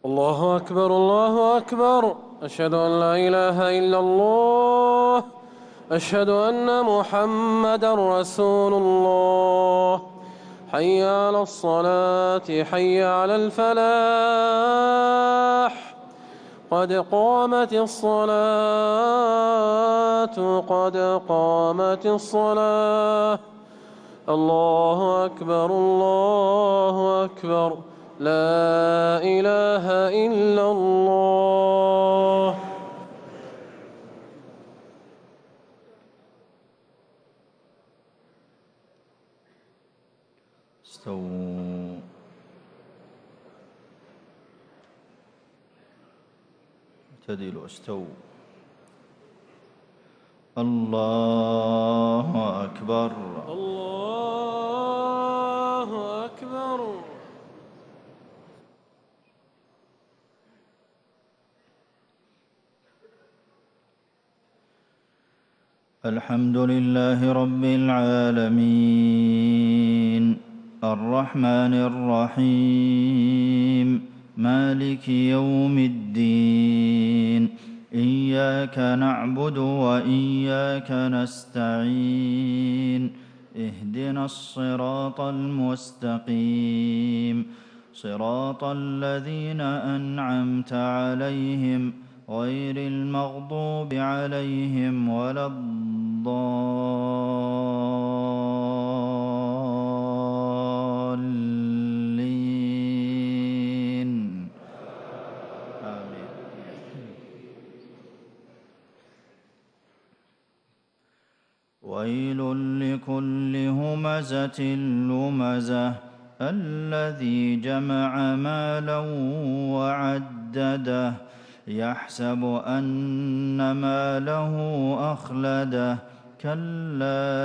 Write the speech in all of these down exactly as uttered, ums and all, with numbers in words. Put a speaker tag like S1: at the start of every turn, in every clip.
S1: الله أكبر الله أكبر. أشهد أن لا إله إلا الله. أشهد أن محمدًا رسول الله. حي على الصلاة حي على الفلاح. قد قامت الصلاة قد قامت الصلاة. الله أكبر الله أكبر. لا إله إلا الله.
S2: استووا. اعتدلوا. استووا. الله أكبر
S1: الله أكبر.
S2: الحمد لله رب العالمين الرحمن الرحيم مالك يوم الدين إياك نعبد وإياك نستعين اهدنا الصراط المستقيم صراط الذين أنعمت عليهم غير المغضوب عليهم ولا الضالين آمين. ويل لكل همزة لمزة الذي جمع مالا وعدده يحسب أن ماله أخلده كلا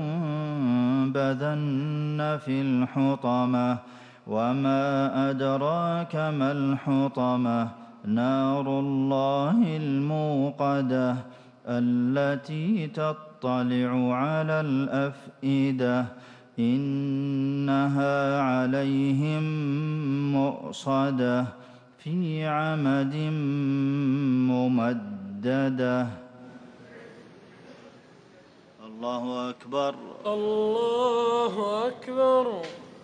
S2: لينبذن في الحطمة وما أدراك ما الحطمة نار الله الموقدة التي تطلع على الأفئدة إنها عليهم مؤصدة في عمد ممددة. الله أكبر
S1: الله أكبر.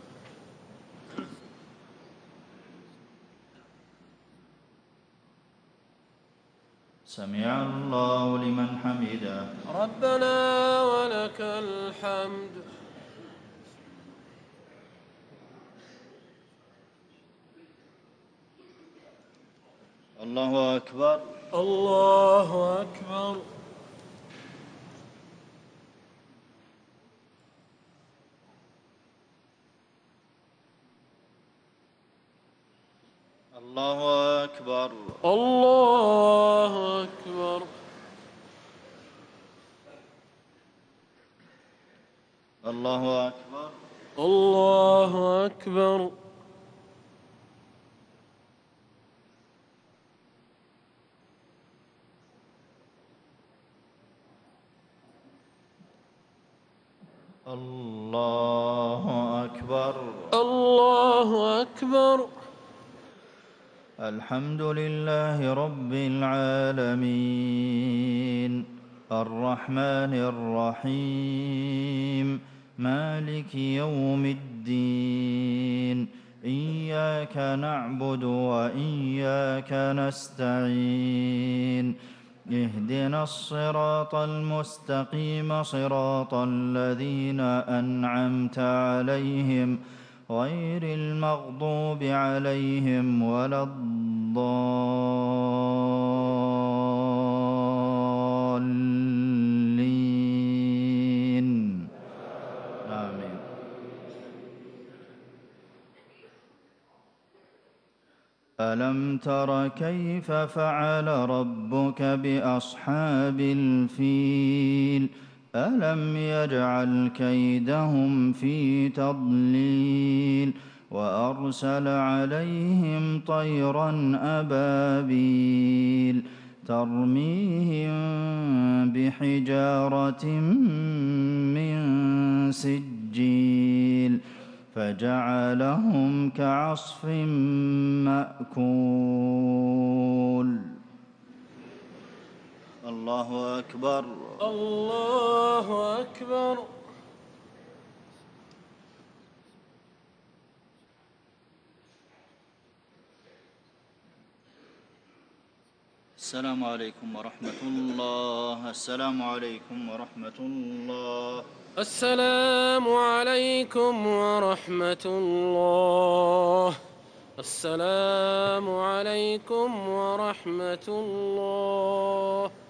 S2: سمع الله لمن حمده
S1: ربنا ولك الحمد.
S2: الله أكبر
S1: الله أكبر.
S2: الله أكبر
S1: الله أكبر.
S2: الله أكبر
S1: الله أكبر.
S2: الله أكبر
S1: الله أكبر.
S2: الحمد لله رب العالمين الرحمن الرحيم مالك يوم الدين إياك نعبد وإياك نستعين اهدنا الصراط المستقيم صراط الذين أنعمت عليهم غير المغضوب عليهم ولا الضالين آمين. ألم تر كيف فعل ربك بأصحاب الفيل ألم يجعل كيدهم في تضليل وأرسل عليهم طيرا أبابيل ترميهم بحجارة من سجيل فجعلهم كعصف مأكول. الله أكبر.
S1: الله أكبر.
S2: السلام عليكم ورحمة الله. السلام عليكم ورحمة الله.
S1: السلام عليكم ورحمة الله. السلام عليكم ورحمة الله.